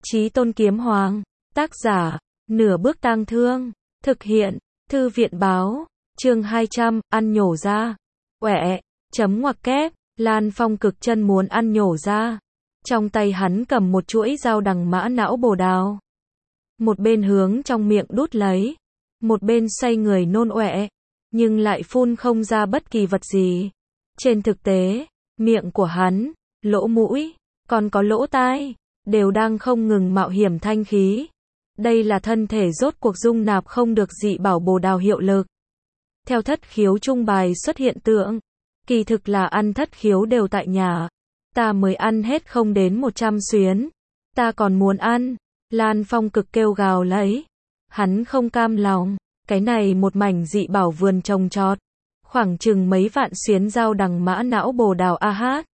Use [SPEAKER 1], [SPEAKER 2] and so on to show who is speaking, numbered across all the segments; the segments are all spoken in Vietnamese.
[SPEAKER 1] Chí Tôn Kiếm Hoàng, tác giả, Nửa Bước Tang Thương, thực hiện, Thư viện báo, chương 200, ăn nhổ ra. Quẹ, chấm ngoặc kép, Lan Phong cực chân muốn ăn nhổ ra. Trong tay hắn cầm một chuỗi dao đằng mã não bồ đào. Một bên hướng trong miệng đút lấy, một bên xoay người nôn ọe, nhưng lại phun không ra bất kỳ vật gì. Trên thực tế, miệng của hắn, lỗ mũi, còn có lỗ tai, đều đang không ngừng mạo hiểm thanh khí. Đây là thân thể rốt cuộc dung nạp không được dị bảo bồ đào hiệu lực. Theo thất khiếu trung bài xuất hiện tượng, kỳ thực là ăn thất khiếu đều tại nhà. Ta mới ăn hết không đến 100 xuyến. Ta còn muốn ăn. Lan Phong cực kêu gào lấy. Hắn không cam lòng. Cái này một mảnh dị bảo vườn trồng trọt. Khoảng chừng mấy vạn xuyến dao đằng mã não bồ đào a hát.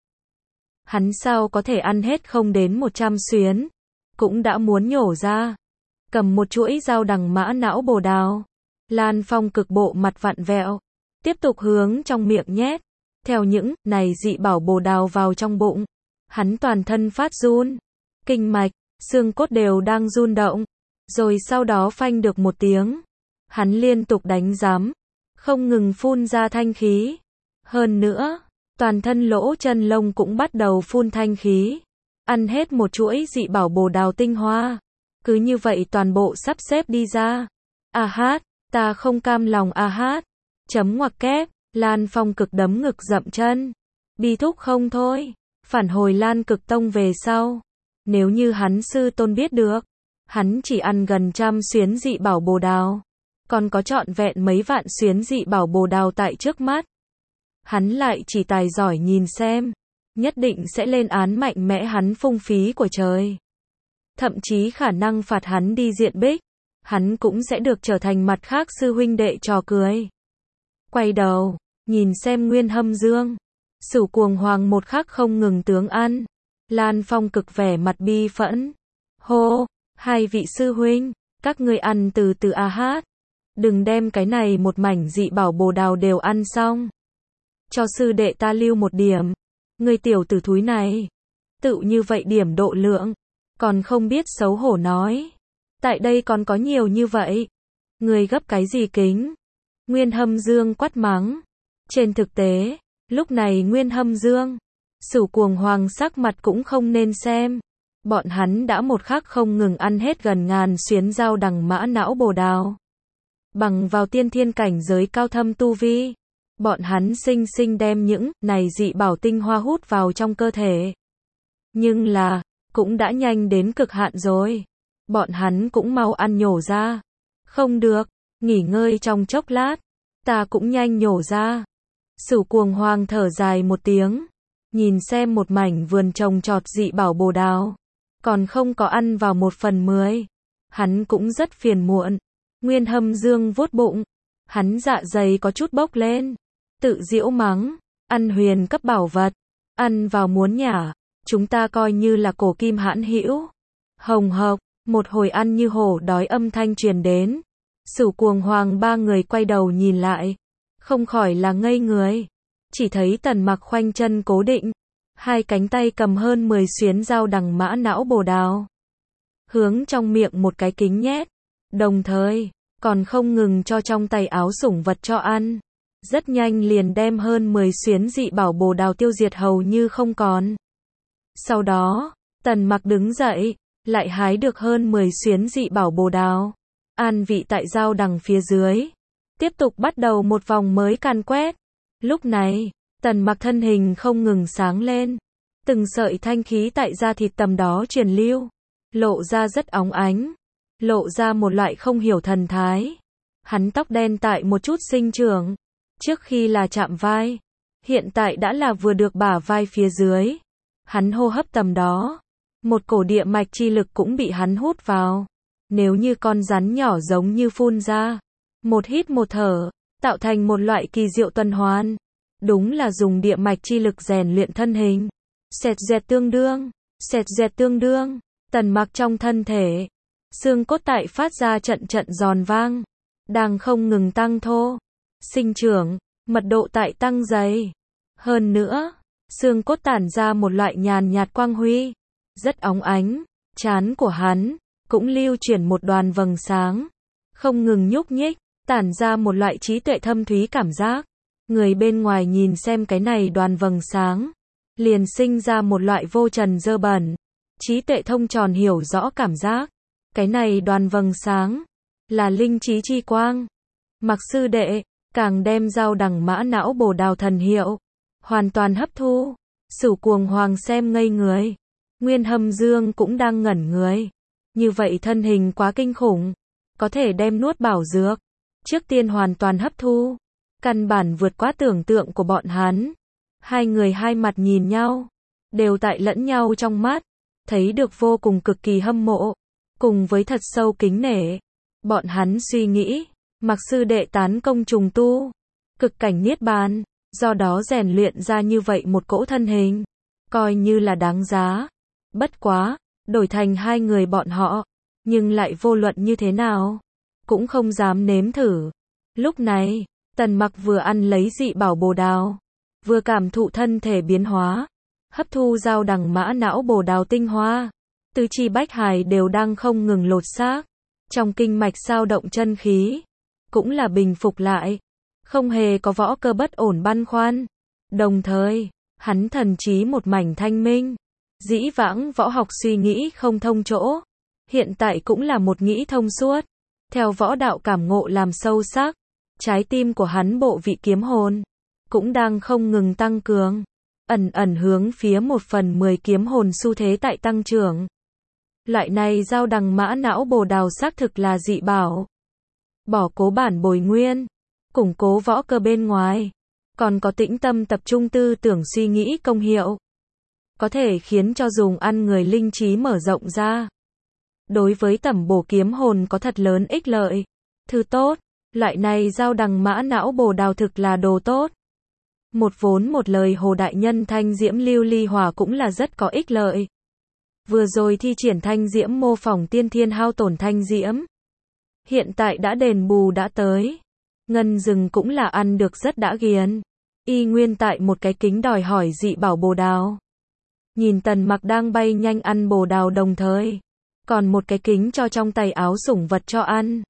[SPEAKER 1] Hắn sao có thể ăn hết không đến 100 xuyến. Cũng đã muốn nhổ ra. Cầm một chuỗi dao đằng mã não bồ đào. Lan Phong cực bộ mặt vặn vẹo. Tiếp tục hướng trong miệng nhét. Theo những này dị bảo bồ đào vào trong bụng. Hắn toàn thân phát run. Kinh mạch, xương cốt đều đang run động. Rồi sau đó phanh được một tiếng. Hắn liên tục đánh giám. Không ngừng phun ra thanh khí. Hơn nữa, toàn thân lỗ chân lông cũng bắt đầu phun thanh khí. Ăn hết một chuỗi dị bảo bồ đào tinh hoa. Cứ như vậy toàn bộ sắp xếp đi ra. A hát, ta không cam lòng a hát. Chấm ngoặc kép, Lan Phong cực đấm ngực dậm chân. Bi thúc không thôi. Phản hồi Lan Cực Tông về sau. Nếu như hắn sư tôn biết được. Hắn chỉ ăn gần 100 xuyến dị bảo bồ đào. Còn có trọn vẹn mấy vạn xuyến dị bảo bồ đào tại trước mắt. Hắn lại chỉ tài giỏi nhìn xem. Nhất định sẽ lên án mạnh mẽ hắn phung phí của trời. Thậm chí khả năng phạt hắn đi diện bích. Hắn cũng sẽ được trở thành mặt khác sư huynh đệ trò cười. Quay đầu, nhìn xem Nguyên Hâm Dương. Sửu Cuồng Hoàng một khắc không ngừng tướng ăn. Lan Phong cực vẻ mặt bi phẫn. Hô, hai vị sư huynh, các ngươi ăn từ từ a hát. Đừng đem cái này một mảnh dị bảo bồ đào đều ăn xong. Cho sư đệ ta lưu một điểm. Ngươi tiểu tử thúi này. Tự như vậy điểm độ lượng. Còn không biết xấu hổ nói. Tại đây còn có nhiều như vậy. Ngươi gấp cái gì kính? Nguyên Hâm Dương quát mắng. Trên thực tế, lúc này Nguyên Hâm Dương, Sửu Cuồng Hoàng sắc mặt cũng không nên xem. Bọn hắn đã một khắc không ngừng ăn hết gần ngàn xuyến dao đằng mã não bồ đào. Bằng vào tiên thiên cảnh giới cao thâm tu vi, bọn hắn sinh sinh đem những này dị bảo tinh hoa hút vào trong cơ thể. Nhưng là, cũng đã nhanh đến cực hạn rồi. Bọn hắn cũng mau ăn nhổ ra. Không được, nghỉ ngơi trong chốc lát. Ta cũng nhanh nhổ ra. Sửu Cuồng Hoàng thở dài một tiếng. Nhìn xem một mảnh vườn trồng trọt dị bảo bồ đào. Còn không có ăn vào 1/10. Hắn cũng rất phiền muộn. Nguyên Hâm Dương vuốt bụng. Hắn dạ dày có chút bốc lên. Tự giễu mắng. Ăn huyền cấp bảo vật. Ăn vào muốn nhả. Chúng ta coi như là cổ kim hãn hữu. Hồng hộc. Một hồi ăn như hổ đói âm thanh truyền đến. Sửu Cuồng Hoàng ba người quay đầu nhìn lại. Không khỏi là ngây người. Chỉ thấy Tần Mặc khoanh chân cố định. Hai cánh tay cầm hơn 10 xuyến dao đằng mã não bồ đào. Hướng trong miệng một cái kính nhét. Đồng thời, còn không ngừng cho trong tay áo sủng vật cho ăn. Rất nhanh liền đem hơn 10 xuyến dị bảo bồ đào tiêu diệt hầu như không còn. Sau đó, Tần Mặc đứng dậy, lại hái được hơn 10 xuyến dị bảo bồ đào. An vị tại dao đằng phía dưới. Tiếp tục bắt đầu một vòng mới càn quét. Lúc này, Tần Mặc thân hình không ngừng sáng lên. Từng sợi thanh khí tại da thịt tầm đó truyền lưu. Lộ ra rất óng ánh. Lộ ra một loại không hiểu thần thái. Hắn tóc đen tại một chút sinh trưởng. Trước khi là chạm vai. Hiện tại đã là vừa được bả vai phía dưới. Hắn hô hấp tầm đó. Một cổ địa mạch chi lực cũng bị hắn hút vào. Nếu như con rắn nhỏ giống như phun ra. Một hít một thở. Tạo thành một loại kỳ diệu tuần hoàn. Đúng là dùng địa mạch chi lực rèn luyện thân hình. Xẹt dẹt tương đương. Xẹt dẹt tương đương. Tần Mặc trong thân thể. Xương cốt tại phát ra trận trận giòn vang. Đang không ngừng tăng thô. Sinh trưởng. Mật độ tại tăng dày. Hơn nữa. Xương cốt tản ra một loại nhàn nhạt quang huy. Rất óng ánh. Trán của hắn cũng lưu chuyển một đoàn vầng sáng, không ngừng nhúc nhích, tản ra một loại trí tuệ thâm thúy cảm giác. Người bên ngoài nhìn xem cái này đoàn vầng sáng, liền sinh ra một loại vô trần dơ bẩn, trí tuệ thông tròn hiểu rõ cảm giác. Cái này đoàn vầng sáng là linh trí chi quang. Mặc sư đệ càng đem dao đằng mã não bồ đào thần hiệu hoàn toàn hấp thu. Sửu Cuồng Hoàng xem ngây người, Nguyên Hâm Dương cũng đang ngẩn người. Như vậy thân hình quá kinh khủng, có thể đem nuốt bảo dược trước tiên hoàn toàn hấp thu, căn bản vượt quá tưởng tượng của bọn hắn. Hai người hai mặt nhìn nhau, đều tại lẫn nhau trong mắt, thấy được vô cùng cực kỳ hâm mộ, cùng với thật sâu kính nể. Bọn hắn suy nghĩ, Mặc sư đệ tán công trùng tu, cực cảnh niết bàn, do đó rèn luyện ra như vậy một cỗ thân hình, coi như là đáng giá. Bất quá, đổi thành hai người bọn họ, nhưng lại vô luận như thế nào, cũng không dám nếm thử. Lúc này, Tần Mặc vừa ăn lấy dị bảo bồ đào, vừa cảm thụ thân thể biến hóa, hấp thu dao đằng mã não bồ đào tinh hoa, tứ chi bách hải đều đang không ngừng lột xác, trong kinh mạch dao động chân khí, cũng là bình phục lại, không hề có võ cơ bất ổn băn khoăn. Đồng thời, hắn thần trí một mảnh thanh minh, dĩ vãng võ học suy nghĩ không thông chỗ, hiện tại cũng là một nghĩ thông suốt, theo võ đạo cảm ngộ làm sâu sắc, trái tim của hắn bộ vị kiếm hồn cũng đang không ngừng tăng cường, ẩn ẩn hướng phía 1/10 kiếm hồn xu thế tại tăng trưởng. Loại này dao đằng mã não bồ đào xác thực là dị bảo. Bỏ cố bản bồi nguyên, củng cố võ cơ bên ngoài, còn có tĩnh tâm tập trung tư tưởng suy nghĩ công hiệu, có thể khiến cho dùng ăn người linh trí mở rộng ra. Đối với tẩm bổ kiếm hồn có thật lớn ích lợi. Thứ tốt, loại này dao đằng mã não bồ đào thực là đồ tốt. Một vốn một lời Hồ đại nhân thanh diễm lưu ly hỏa cũng là rất có ích lợi. Vừa rồi thi triển thanh diễm mô phỏng tiên thiên hao tổn thanh diễm, hiện tại đã đền bù đã tới. Ngân rừng cũng là ăn được rất đã ghiền. Y nguyên tại một cái kính đòi hỏi dị bảo bồ đào. Nhìn Tần Mặc đang bay nhanh ăn bồ đào đồng thời, còn một cái kính cho trong tay áo sủng vật cho ăn.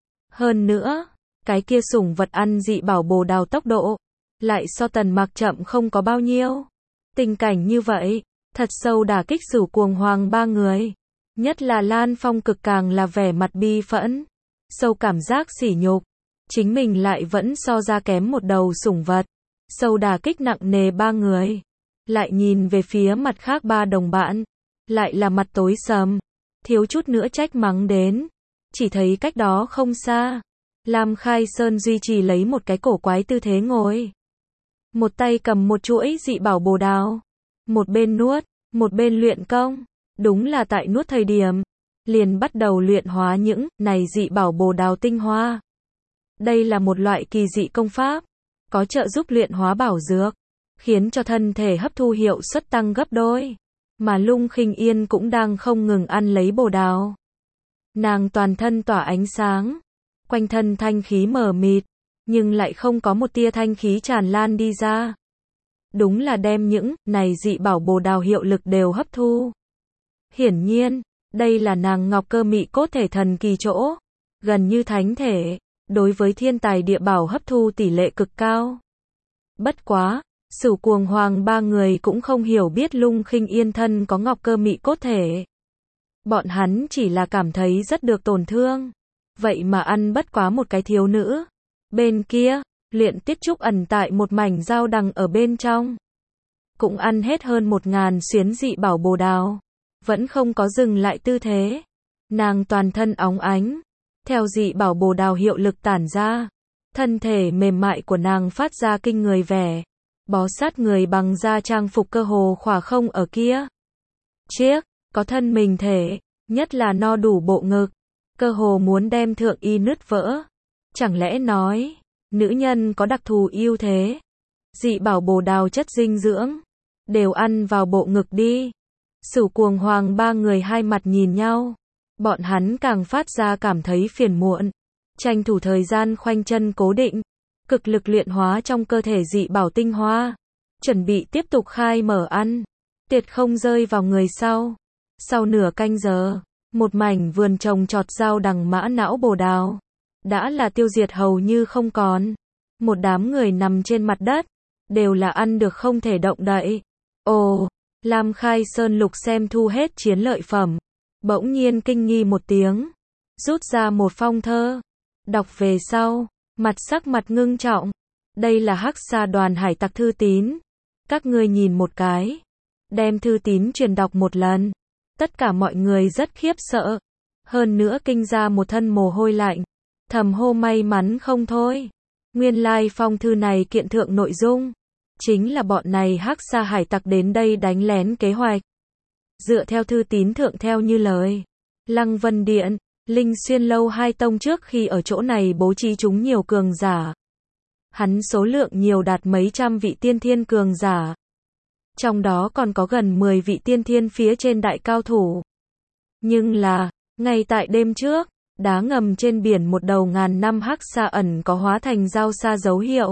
[SPEAKER 1] Hơn nữa, cái kia sủng vật ăn dị bảo bồ đào tốc độ, lại so Tần Mặc chậm không có bao nhiêu. Tình cảnh như vậy, thật sâu đả kích Sửu Cuồng Hoàng ba người. Nhất là Lan Phong Cực càng là vẻ mặt bi phẫn, sâu cảm giác sỉ nhục. Chính mình lại vẫn so ra kém một đầu sủng vật. Sâu đả kích nặng nề ba người. Lại nhìn về phía mặt khác ba đồng bạn, lại là mặt tối sầm, thiếu chút nữa trách mắng đến. Chỉ thấy cách đó không xa, Lam Khai Sơn duy trì lấy một cái cổ quái tư thế ngồi. Một tay cầm một chuỗi dị bảo bồ đào, một bên nuốt, một bên luyện công. Đúng là tại nuốt thời điểm, liền bắt đầu luyện hóa những này dị bảo bồ đào tinh hoa. Đây là một loại kỳ dị công pháp, có trợ giúp luyện hóa bảo dược, khiến cho thân thể hấp thu hiệu suất tăng gấp đôi. Mà Lung Khinh Yên cũng đang không ngừng ăn lấy bồ đào. Nàng toàn thân tỏa ánh sáng, quanh thân thanh khí mờ mịt, nhưng lại không có một tia thanh khí tràn lan đi ra. Đúng là đem những này dị bảo bồ đào hiệu lực đều hấp thu. Hiển nhiên, đây là nàng ngọc cơ mị cốt thể thần kỳ chỗ, gần như thánh thể, đối với thiên tài địa bảo hấp thu tỷ lệ cực cao. Bất quá, Sửu Cuồng Hoàng ba người cũng không hiểu biết Lung Khinh Yên thân có ngọc cơ mị cốt thể. Bọn hắn chỉ là cảm thấy rất được tổn thương. Vậy mà ăn bất quá một cái thiếu nữ. Bên kia, Luyện Tiết Trúc ẩn tại một mảnh dao đằng ở bên trong. Cũng ăn hết hơn 1000 xuyến dị bảo bồ đào. Vẫn không có dừng lại tư thế. Nàng toàn thân óng ánh. Theo dị bảo bồ đào hiệu lực tản ra. Thân thể mềm mại của nàng phát ra kinh người vẻ. Bó sát người bằng da trang phục cơ hồ khỏa không ở kia. Chiếc, có thân mình thể, nhất là no đủ bộ ngực. Cơ hồ muốn đem thượng y nứt vỡ. Chẳng lẽ nói, nữ nhân có đặc thù ưu thế. Dị bảo bồ đào chất dinh dưỡng, đều ăn vào bộ ngực đi. Sửu Cuồng Hoàng ba người hai mặt nhìn nhau. Bọn hắn càng phát ra cảm thấy phiền muộn. Tranh thủ thời gian khoanh chân cố định. Cực lực luyện hóa trong cơ thể dị bảo tinh hoa. Chuẩn bị tiếp tục khai mở ăn. Tuyệt không rơi vào người sau. Sau nửa canh giờ, một mảnh vườn trồng trọt rau đằng mã não bồ đào đã là tiêu diệt hầu như không còn. Một đám người nằm trên mặt đất, đều là ăn được không thể động đậy. Ồ, Lam Khai Sơn lục xem thu hết chiến lợi phẩm, bỗng nhiên kinh nghi một tiếng, rút ra một phong thơ, đọc về sau, sắc mặt ngưng trọng. Đây là Hắc Sa đoàn hải tặc thư tín. Các ngươi nhìn một cái. Đem thư tín truyền đọc một lần. Tất cả mọi người rất khiếp sợ. Hơn nữa kinh ra một thân mồ hôi lạnh. Thầm hô may mắn không thôi. Nguyên lai phong thư này kiện thượng nội dung. Chính là bọn này Hắc Sa hải tặc đến đây đánh lén kế hoạch. Dựa theo thư tín thượng theo như lời. Lăng Vân Điện, Linh Xuyên Lâu hai tông trước khi ở chỗ này bố trí chúng nhiều cường giả. Hắn số lượng nhiều đạt mấy trăm vị tiên thiên cường giả. Trong đó còn có gần 10 vị tiên thiên phía trên đại cao thủ. Nhưng là, ngay tại đêm trước, đá ngầm trên biển một đầu ngàn năm Hắc Sa ẩn có hóa thành giao xa dấu hiệu.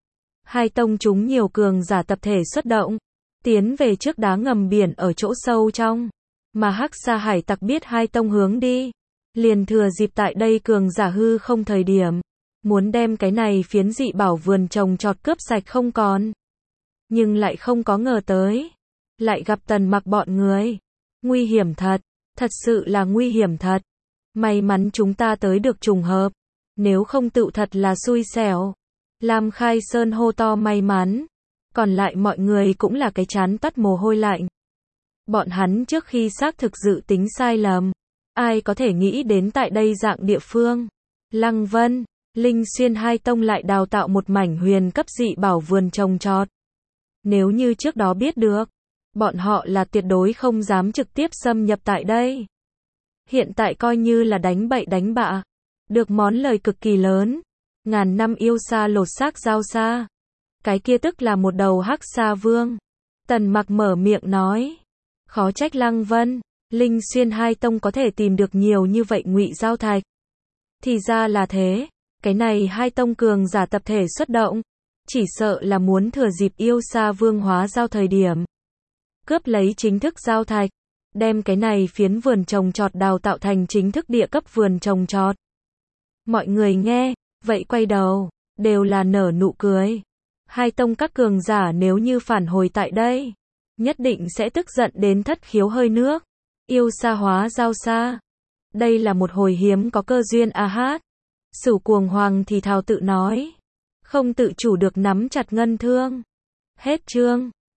[SPEAKER 1] Hai tông chúng nhiều cường giả tập thể xuất động, tiến về trước đá ngầm biển ở chỗ sâu trong. Mà Hắc Sa hải tặc biết hai tông hướng đi, liền thừa dịp tại đây cường giả hư không thời điểm, muốn đem cái này phiến dị bảo vườn trồng trọt cướp sạch không còn. Nhưng lại không có ngờ tới, lại gặp Tần Mặc bọn người. Nguy hiểm thật, thật sự là nguy hiểm thật. May mắn chúng ta tới được trùng hợp, nếu không tựu thật là xui xẻo. Lam Khai Sơn hô to may mắn, còn lại mọi người cũng là cái chán toát mồ hôi lạnh. Bọn hắn trước khi xác thực dự tính sai lầm, ai có thể nghĩ đến tại đây dạng địa phương. Lăng Vân, Linh Xuyên hai tông lại đào tạo một mảnh huyền cấp dị bảo vườn trồng trọt. Nếu như trước đó biết được, bọn họ là tuyệt đối không dám trực tiếp xâm nhập tại đây. Hiện tại coi như là đánh bậy đánh bạ, được món lời cực kỳ lớn. Ngàn năm yêu sa lột xác giao sa. Cái kia tức là một đầu Hắc Sa vương. Tần Mặc mở miệng nói. Khó trách Lăng Vân, Linh Xuyên hai tông có thể tìm được nhiều như vậy ngụy giao thạch. Thì ra là thế, cái này hai tông cường giả tập thể xuất động, chỉ sợ là muốn thừa dịp yêu sa vương hóa giao thời điểm, cướp lấy chính thức giao thạch, đem cái này phiến vườn trồng trọt đào tạo thành chính thức địa cấp vườn trồng trọt. Mọi người nghe, vậy quay đầu, đều là nở nụ cười. Hai tông các cường giả nếu như phản hồi tại đây, nhất định sẽ tức giận đến thất khiếu hơi nước. Yêu sa hóa giao sa. Đây là một hồi hiếm có cơ duyên a hát. Sửu Cuồng Hoàng thì thào tự nói. Không tự chủ được nắm chặt ngân thương. Hết chương.